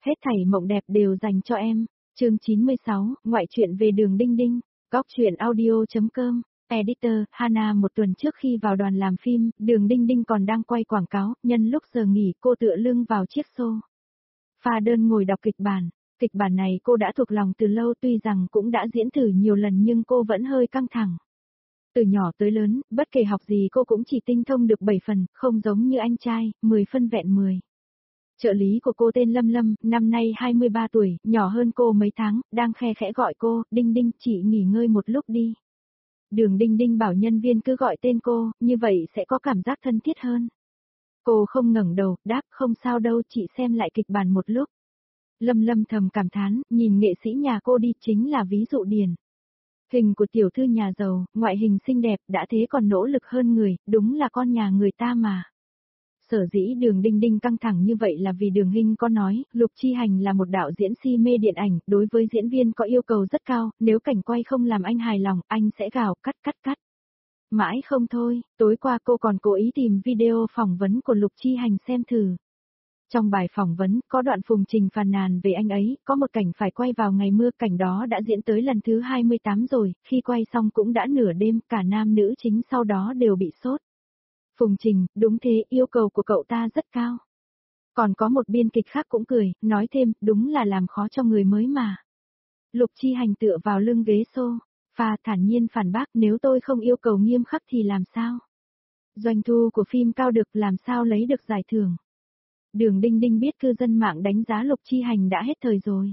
Hết thảy mộng đẹp đều dành cho em. Chương 96, ngoại truyện về Đường Đinh Đinh. Góc truyện audio.com. Editor, Hana. Một tuần trước khi vào đoàn làm phim, Đường Đinh Đinh còn đang quay quảng cáo, nhân lúc giờ nghỉ cô tựa lưng vào chiếc sofa đơn ngồi đọc kịch bản. Kịch bản này cô đã thuộc lòng từ lâu, tuy rằng cũng đã diễn thử nhiều lần nhưng cô vẫn hơi căng thẳng. Từ nhỏ tới lớn, bất kể học gì cô cũng chỉ tinh thông được 7 phần, không giống như anh trai, 10 phân vẹn 10. Trợ lý của cô tên Lâm Lâm, năm nay 23 tuổi, nhỏ hơn cô mấy tháng, đang khe khẽ gọi cô, Đinh Đinh, chị nghỉ ngơi một lúc đi. Đường Đinh Đinh bảo nhân viên cứ gọi tên cô, như vậy sẽ có cảm giác thân thiết hơn. Cô không ngẩng đầu, đáp, không sao đâu, chị xem lại kịch bản một lúc. Lâm Lâm thầm cảm thán, nhìn nghệ sĩ nhà cô đi chính là ví dụ điển hình của tiểu thư nhà giàu, ngoại hình xinh đẹp, đã thế còn nỗ lực hơn người, đúng là con nhà người ta mà. Sở dĩ Đường Đinh Đinh căng thẳng như vậy là vì Đường Hinh có nói, Lục Chi Hành là một đạo diễn si mê điện ảnh, đối với diễn viên có yêu cầu rất cao, nếu cảnh quay không làm anh hài lòng, anh sẽ gào cắt. Mãi không thôi, tối qua cô còn cố ý tìm video phỏng vấn của Lục Chi Hành xem thử. Trong bài phỏng vấn, có đoạn Phùng Trình phàn nàn về anh ấy, có một cảnh phải quay vào ngày mưa, cảnh đó đã diễn tới lần thứ 28 rồi, khi quay xong cũng đã nửa đêm, cả nam nữ chính sau đó đều bị sốt. Phùng Trình, đúng thế, yêu cầu của cậu ta rất cao. Còn có một biên kịch khác cũng cười, nói thêm, đúng là làm khó cho người mới mà. Lục Chi Hành tựa vào lưng ghế sofa, thản nhiên phản bác, nếu tôi không yêu cầu nghiêm khắc thì làm sao? Doanh thu của phim cao được, làm sao lấy được giải thưởng? Đường Đinh Đinh biết cư dân mạng đánh giá Lục Chi Hành đã hết thời rồi.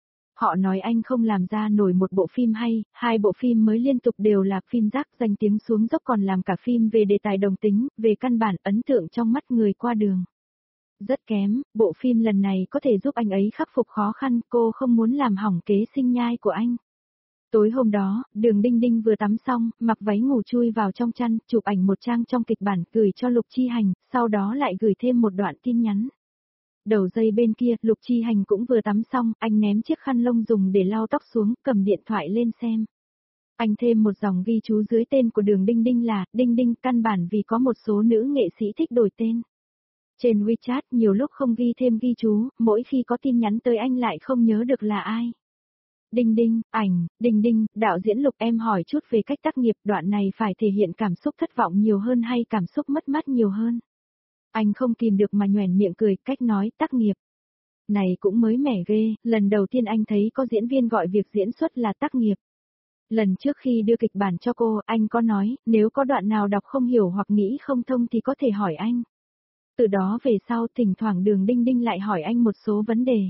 Họ nói anh không làm ra nổi một bộ phim hay, 2 bộ phim mới liên tục đều là phim rác, danh tiếng xuống dốc, còn làm cả phim về đề tài đồng tính, về căn bản ấn tượng trong mắt người qua đường rất kém, bộ phim lần này có thể giúp anh ấy khắc phục khó khăn, cô không muốn làm hỏng kế sinh nhai của anh. Tối hôm đó, Đường Đinh Đinh vừa tắm xong, mặc váy ngủ chui vào trong chăn, chụp ảnh một trang trong kịch bản, gửi cho Lục Chi Hành, sau đó lại gửi thêm một đoạn tin nhắn. Đầu dây bên kia, Lục Chi Hành cũng vừa tắm xong, anh ném chiếc khăn lông dùng để lau tóc xuống, cầm điện thoại lên xem. Anh thêm một dòng ghi chú dưới tên của Đường Đinh Đinh là, Đinh Đinh, căn bản vì có một số nữ nghệ sĩ thích đổi tên. Trên WeChat nhiều lúc không ghi thêm ghi chú, mỗi khi có tin nhắn tới anh lại không nhớ được là ai. Đinh Đinh, ảnh, Đinh Đinh, đạo diễn Lục, em hỏi chút về cách tác nghiệp, đoạn này phải thể hiện cảm xúc thất vọng nhiều hơn hay cảm xúc mất mát nhiều hơn? Anh không kìm được mà nhoẻn miệng cười, cách nói tác nghiệp này cũng mới mẻ ghê, lần đầu tiên anh thấy có diễn viên gọi việc diễn xuất là tác nghiệp. Lần trước khi đưa kịch bản cho cô, anh có nói, nếu có đoạn nào đọc không hiểu hoặc nghĩ không thông thì có thể hỏi anh. Từ đó về sau, thỉnh thoảng Đường Đinh Đinh lại hỏi anh một số vấn đề.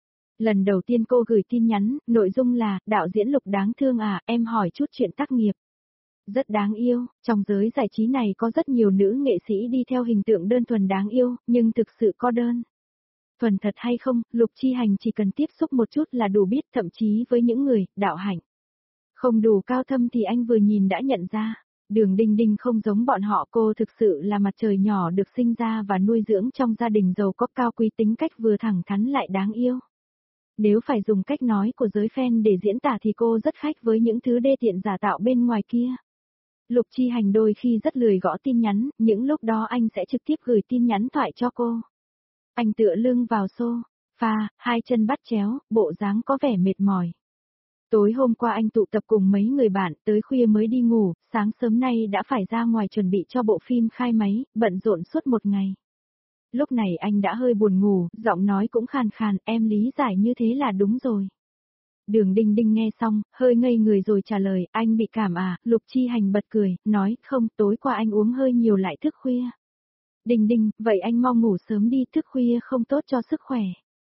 Lần đầu tiên cô gửi tin nhắn, nội dung là, đạo diễn Lục đáng thương à, em hỏi chút chuyện tác nghiệp. Rất đáng yêu, trong giới giải trí này có rất nhiều nữ nghệ sĩ đi theo hình tượng đơn thuần đáng yêu, nhưng thực sự có đơn thuần thật hay không, Lục Chi Hành chỉ cần tiếp xúc một chút là đủ biết, thậm chí với những người, đạo hạnh không đủ cao thâm thì anh vừa nhìn đã nhận ra. Đường Đinh Đinh không giống bọn họ, cô thực sự là mặt trời nhỏ được sinh ra và nuôi dưỡng trong gia đình giàu có, cao quý, tính cách vừa thẳng thắn lại đáng yêu. Nếu phải dùng cách nói của giới fan để diễn tả thì cô rất khách với những thứ đê tiện giả tạo bên ngoài kia. Lục Chi Hành đôi khi rất lười gõ tin nhắn, những lúc đó anh sẽ trực tiếp gửi tin nhắn thoại cho cô. Anh tựa lưng vào sofa, hai chân bắt chéo, bộ dáng có vẻ mệt mỏi. Tối hôm qua anh tụ tập cùng mấy người bạn, tới khuya mới đi ngủ, sáng sớm nay đã phải ra ngoài chuẩn bị cho bộ phim khai máy, bận rộn suốt một ngày. Lúc này anh đã hơi buồn ngủ, giọng nói cũng khàn khàn, em lý giải như thế là đúng rồi. Đường Đinh Đinh nghe xong, hơi ngây người rồi trả lời, anh bị cảm à, Lục Chi Hành bật cười, nói, không, tối qua anh uống hơi nhiều lại thức khuya. Đinh Đinh, vậy anh mau ngủ sớm đi, thức khuya không tốt cho sức khỏe.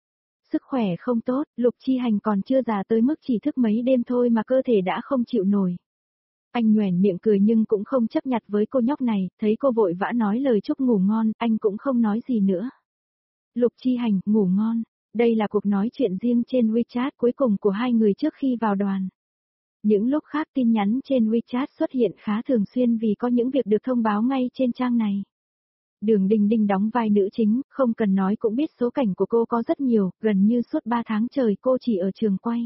Sức khỏe không tốt, Lục Chi Hành còn chưa già tới mức chỉ thức mấy đêm thôi mà cơ thể đã không chịu nổi. Anh nhoẻn miệng cười nhưng cũng không chấp nhặt với cô nhóc này, thấy cô vội vã nói lời chúc ngủ ngon, anh cũng không nói gì nữa. Lục Chi Hành, ngủ ngon. Đây là cuộc nói chuyện riêng trên WeChat cuối cùng của hai người trước khi vào đoàn. Những lúc khác tin nhắn trên WeChat xuất hiện khá thường xuyên vì có những việc được thông báo ngay trên trang này. Đường Đinh Đinh đóng vai nữ chính, không cần nói cũng biết số cảnh của cô có rất nhiều, gần như suốt 3 tháng trời cô chỉ ở trường quay.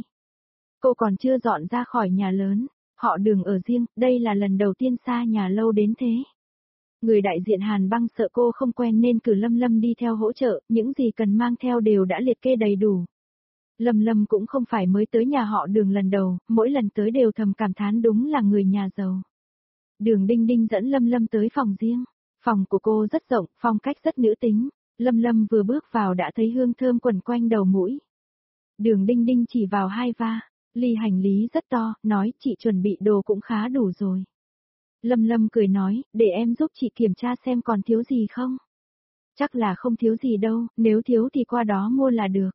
Cô còn chưa dọn ra khỏi nhà lớn, họ Đường ở riêng, đây là lần đầu tiên xa nhà lâu đến thế. Người đại diện Hàn Băng sợ cô không quen nên cử Lâm Lâm đi theo hỗ trợ, những gì cần mang theo đều đã liệt kê đầy đủ. Lâm Lâm cũng không phải mới tới nhà họ Đường lần đầu, mỗi lần tới đều thầm cảm thán đúng là người nhà giàu. Đường Đinh Đinh dẫn Lâm Lâm tới phòng riêng. Phòng của cô rất rộng, phong cách rất nữ tính. Lâm Lâm vừa bước vào đã thấy hương thơm quẩn quanh đầu mũi. Đường Đinh Đinh chỉ vào hai va, ly hành lý rất to, nói chị chuẩn bị đồ cũng khá đủ rồi. Lâm Lâm cười nói, để em giúp chị kiểm tra xem còn thiếu gì không. Chắc là không thiếu gì đâu, nếu thiếu thì qua đó mua là được.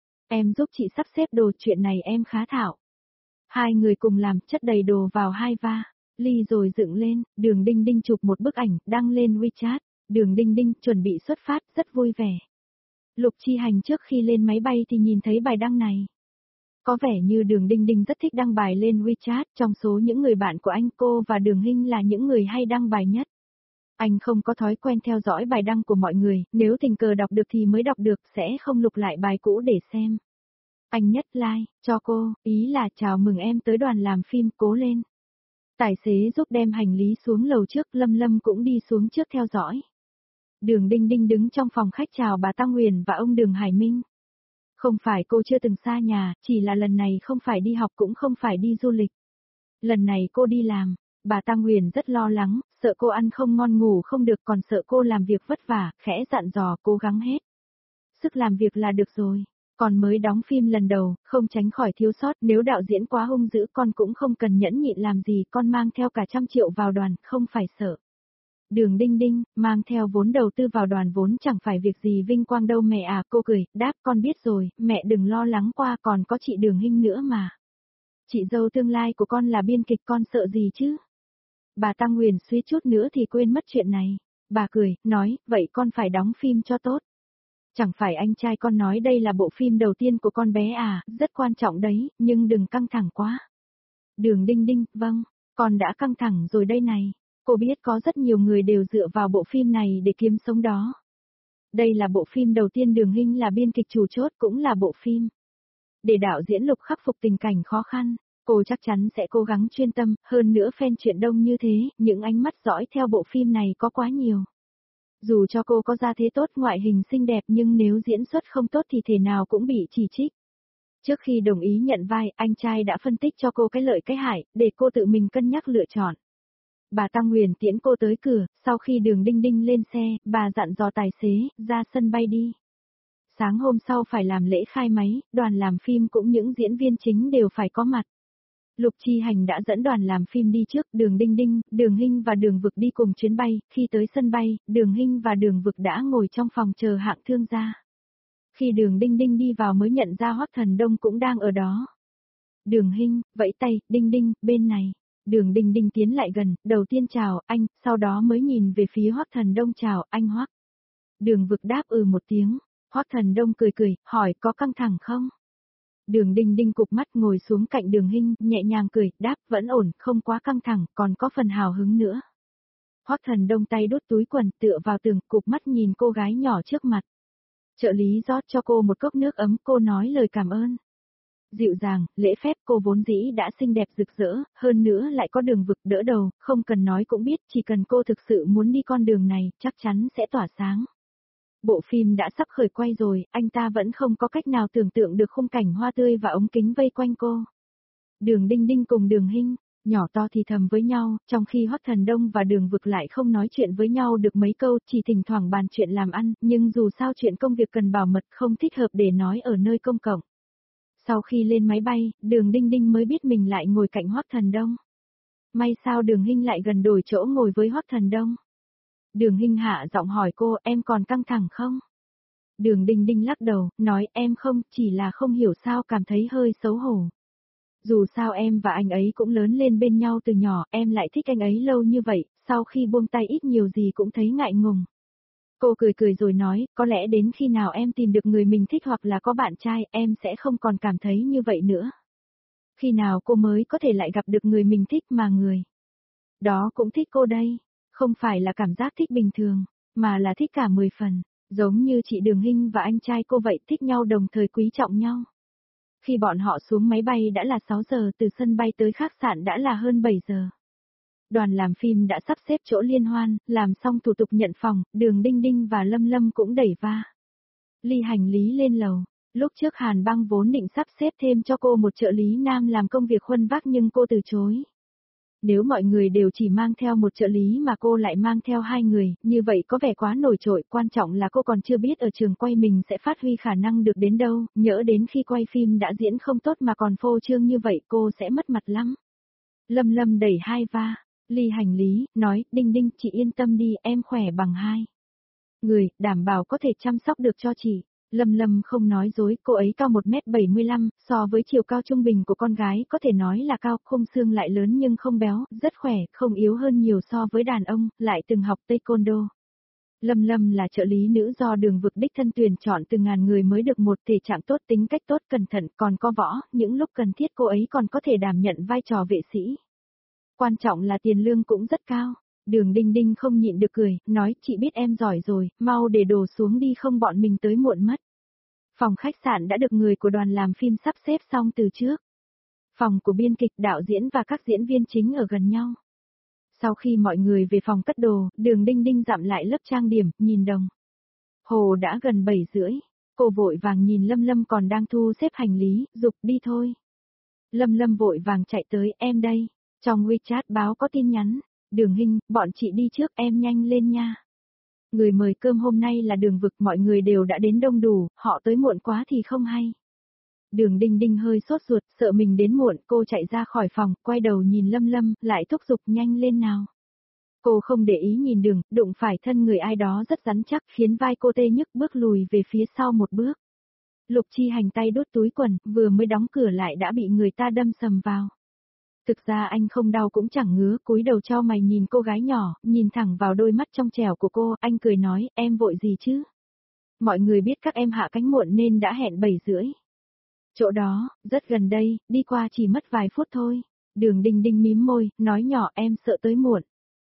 Em giúp chị sắp xếp đồ, chuyện này em khá thạo. Hai người cùng làm, chất đầy đồ vào hai va, ly rồi dựng lên, Đường Đinh Đinh chụp một bức ảnh, đăng lên WeChat. Đường Đinh Đinh chuẩn bị xuất phát, rất vui vẻ. Lục Chi Hành trước khi lên máy bay thì nhìn thấy bài đăng này. Có vẻ như Đường Đinh Đinh rất thích đăng bài lên WeChat, trong số những người bạn của anh, cô và Đường Hinh là những người hay đăng bài nhất. Anh không có thói quen theo dõi bài đăng của mọi người, nếu tình cờ đọc được thì mới đọc được, sẽ không lục lại bài cũ để xem. Anh nhất like, cho cô, ý là chào mừng em tới đoàn làm phim, cố lên. Tài xế giúp đem hành lý xuống lầu trước, Lâm Lâm cũng đi xuống trước theo dõi. Đường Đinh Đinh đứng trong phòng khách chào bà Tăng Huyền và ông Đường Hải Minh. Không phải cô chưa từng xa nhà, chỉ là lần này không phải đi học cũng không phải đi du lịch. Lần này cô đi làm, bà Tăng Huyền rất lo lắng, sợ cô ăn không ngon ngủ không được, còn sợ cô làm việc vất vả, khẽ dặn dò cố gắng hết. Sức làm việc là được rồi, còn mới đóng phim lần đầu, không tránh khỏi thiếu sót, nếu đạo diễn quá hung dữ con cũng không cần nhẫn nhịn làm gì, con mang theo cả 100 triệu vào đoàn, không phải sợ. Đường Đinh Đinh, mang theo vốn đầu tư vào đoàn vốn chẳng phải việc gì vinh quang đâu mẹ à, cô cười, đáp con biết rồi, mẹ đừng lo lắng, qua còn có chị Đường Hinh nữa mà. Chị dâu tương lai của con là biên kịch, con sợ gì chứ? Bà Tăng Huyền suýt chút nữa thì quên mất chuyện này. Bà cười, nói, vậy con phải đóng phim cho tốt. Chẳng phải anh trai con nói đây là bộ phim đầu tiên của con bé à, rất quan trọng đấy, nhưng đừng căng thẳng quá. Đường Đinh Đinh, vâng, con đã căng thẳng rồi đây này. Cô biết có rất nhiều người đều dựa vào bộ phim này để kiếm sống đó. Đây là bộ phim đầu tiên Đường Hinh là biên kịch chủ chốt, cũng là bộ phim để đạo diễn Lục khắc phục tình cảnh khó khăn. Cô chắc chắn sẽ cố gắng chuyên tâm, hơn nữa fan chuyện đông như thế, những ánh mắt dõi theo bộ phim này có quá nhiều. Dù cho cô có gia thế tốt, ngoại hình xinh đẹp nhưng nếu diễn xuất không tốt thì thể nào cũng bị chỉ trích. Trước khi đồng ý nhận vai, anh trai đã phân tích cho cô cái lợi cái hại, để cô tự mình cân nhắc lựa chọn. Bà Tăng Huyền tiễn cô tới cửa, sau khi Đường Đinh Đinh lên xe, bà dặn dò tài xế, ra sân bay đi. Sáng hôm sau phải làm lễ khai máy, đoàn làm phim cũng những diễn viên chính đều phải có mặt. Lục Chi Hành đã dẫn đoàn làm phim đi trước, Đường Đinh Đinh, Đường Hinh và Đường Vực đi cùng chuyến bay, khi tới sân bay, Đường Hinh và Đường Vực đã ngồi trong phòng chờ hạng thương gia. Khi Đường Đinh Đinh đi vào mới nhận ra Hoắc Thần Đông cũng đang ở đó. Đường Hinh, vẫy tay, Đinh Đinh, bên này. Đường Đinh Đinh tiến lại gần, đầu tiên chào anh, sau đó mới nhìn về phía Hoắc Thần Đông, chào anh Hoắc. Đường Vực đáp một tiếng, Hoắc Thần Đông cười cười, hỏi có căng thẳng không? Đường Đinh Đinh cụp mắt ngồi xuống cạnh Đường Hinh, nhẹ nhàng cười, đáp vẫn ổn, không quá căng thẳng, còn có phần hào hứng nữa. Hoắc Thần Đông tay đút túi quần, tựa vào tường, cụp mắt nhìn cô gái nhỏ trước mặt. Trợ lý rót cho cô một cốc nước ấm, cô nói lời cảm ơn. Dịu dàng, lễ phép, cô vốn dĩ đã xinh đẹp rực rỡ, hơn nữa lại có Đường Vực đỡ đầu, không cần nói cũng biết, chỉ cần cô thực sự muốn đi con đường này, chắc chắn sẽ tỏa sáng. Bộ phim đã sắp khởi quay rồi, anh ta vẫn không có cách nào tưởng tượng được khung cảnh hoa tươi và ống kính vây quanh cô. Đường Đinh Đinh cùng Đường Hinh, nhỏ to thì thầm với nhau, trong khi Hoắc Thần Đông và Đường Vực lại không nói chuyện với nhau được mấy câu, chỉ thỉnh thoảng bàn chuyện làm ăn, nhưng dù sao chuyện công việc cần bảo mật không thích hợp để nói ở nơi công cộng. Sau khi lên máy bay, Đường Đinh Đinh mới biết mình lại ngồi cạnh Hoắc Thần Đông. May sao Đường Hinh lại gần đổi chỗ ngồi với Hoắc Thần Đông. Đường Hinh hạ giọng hỏi cô, em còn căng thẳng không? Đường Đinh Đinh lắc đầu, nói em không, chỉ là không hiểu sao cảm thấy hơi xấu hổ. Dù sao em và anh ấy cũng lớn lên bên nhau từ nhỏ, em lại thích anh ấy lâu như vậy, sau khi buông tay ít nhiều gì cũng thấy ngại ngùng. Cô cười cười rồi nói, có lẽ đến khi nào em tìm được người mình thích hoặc là có bạn trai, em sẽ không còn cảm thấy như vậy nữa. Khi nào cô mới có thể lại gặp được người mình thích mà người đó cũng thích cô đây. Không phải là cảm giác thích bình thường, mà là thích cả 10 phần, giống như chị Đường Hinh và anh trai cô vậy, thích nhau đồng thời quý trọng nhau. Khi bọn họ xuống máy bay đã là 6 giờ, từ sân bay tới khách sạn đã là hơn 7 giờ. Đoàn làm phim đã sắp xếp chỗ liên hoan, làm xong thủ tục nhận phòng, Đường Đinh Đinh và Lâm Lâm cũng đẩy va ly hành lý lên lầu. Lúc trước Hàn Băng vốn định sắp xếp thêm cho cô một trợ lý nam làm công việc khuân vác nhưng cô từ chối. Nếu mọi người đều chỉ mang theo một trợ lý mà cô lại mang theo 2 người, như vậy có vẻ quá nổi trội, quan trọng là cô còn chưa biết ở trường quay mình sẽ phát huy khả năng được đến đâu, nhỡ đến khi quay phim đã diễn không tốt mà còn phô trương như vậy cô sẽ mất mặt lắm. Lâm Lâm đẩy hai va ly hành lý, nói, Đinh Đinh chị yên tâm đi, em khỏe bằng 2 người, đảm bảo có thể chăm sóc được cho chị. Lâm Lâm không nói dối, cô ấy cao 1m75, so với chiều cao trung bình của con gái có thể nói là cao, khung xương lại lớn nhưng không béo, rất khỏe, không yếu hơn nhiều so với đàn ông, lại từng học taekwondo. Lâm Lâm là trợ lý nữ do Đường Vực đích thân tuyển chọn từ ngàn người mới được một, thể trạng tốt, tính cách tốt, cẩn thận, còn có võ, những lúc cần thiết cô ấy còn có thể đảm nhận vai trò vệ sĩ. Quan trọng là tiền lương cũng rất cao. Đường Đinh Đinh không nhịn được cười, nói, chị biết em giỏi rồi, mau để đồ xuống đi không bọn mình tới muộn mất. Phòng khách sạn đã được người của đoàn làm phim sắp xếp xong từ trước. Phòng của biên kịch, đạo diễn và các diễn viên chính ở gần nhau. Sau khi mọi người về phòng cất đồ, Đường Đinh Đinh dặm lại lớp trang điểm, nhìn đồng hồ đã gần 7:30. Cô vội vàng nhìn Lâm Lâm còn đang thu xếp hành lý, giục đi thôi. Lâm Lâm vội vàng chạy tới, em đây. Trong WeChat báo có tin nhắn. Đường Hinh, bọn chị đi trước, em nhanh lên nha. Người mời cơm hôm nay là Đường Vực, mọi người đều đã đến đông đủ, họ tới muộn quá thì không hay. Đường Đinh Đinh hơi sốt ruột, sợ mình đến muộn, cô chạy ra khỏi phòng, quay đầu nhìn Lâm Lâm, lại thúc giục nhanh lên nào. Cô không để ý nhìn Đường, đụng phải thân người ai đó rất rắn chắc, khiến vai cô tê nhức, bước lùi về phía sau một bước. Lục Chi Hành tay đút túi quần, vừa mới đóng cửa lại đã bị người ta đâm sầm vào. Thực ra anh không đau cũng chẳng ngứa, cúi đầu chau mày nhìn cô gái nhỏ, nhìn thẳng vào đôi mắt trong trẻo của cô, anh cười nói, em vội gì chứ? Mọi người biết các em hạ cánh muộn nên đã hẹn 7:30. Chỗ đó, rất gần đây, đi qua chỉ mất vài phút thôi. Đường Đinh Đinh mím môi, nói nhỏ, em sợ tới muộn.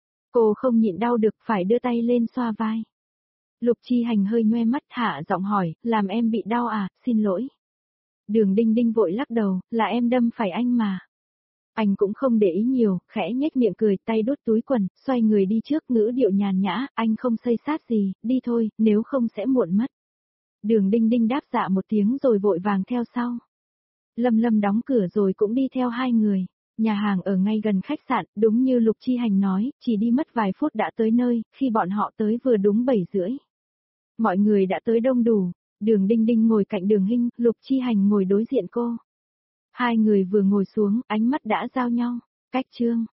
Cô không nhịn đau được, phải đưa tay lên xoa vai. Lục Chi Hành hơi nhoe mắt, hạ giọng hỏi, làm em bị đau à, xin lỗi. Đường Đinh Đinh vội lắc đầu, là em đâm phải anh mà. Anh cũng không để ý nhiều, khẽ nhếch miệng cười, tay đút túi quần, xoay người đi trước, ngữ điệu nhàn nhã, anh không xây sát gì, đi thôi, nếu không sẽ muộn mất. Đường Đinh Đinh đáp dạ một tiếng rồi vội vàng theo sau. Lâm Lâm đóng cửa rồi cũng đi theo 2 người. Nhà hàng ở ngay gần khách sạn, đúng như Lục Chi Hành nói, chỉ đi mất vài phút đã tới nơi, khi bọn họ tới vừa đúng 7:30. Mọi người đã tới đông đủ, Đường Đinh Đinh ngồi cạnh Đường Hinh, Lục Chi Hành ngồi đối diện cô. 2 người vừa ngồi xuống, ánh mắt đã giao nhau. Cách chương